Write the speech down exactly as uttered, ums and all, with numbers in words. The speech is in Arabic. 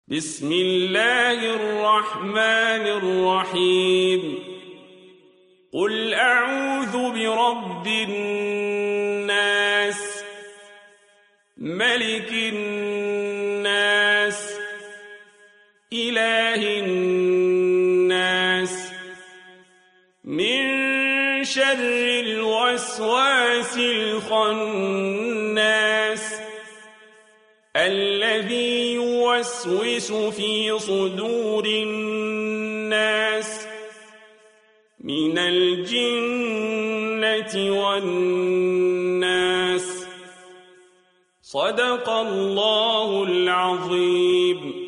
بسم الله الرحمن الرحيم قل أعوذ برب الناس ملك الناس إله الناس من شر الوسواس الخناس الذي يوسوس في صدور الناس من الجنة والناس صدق الله العظيم.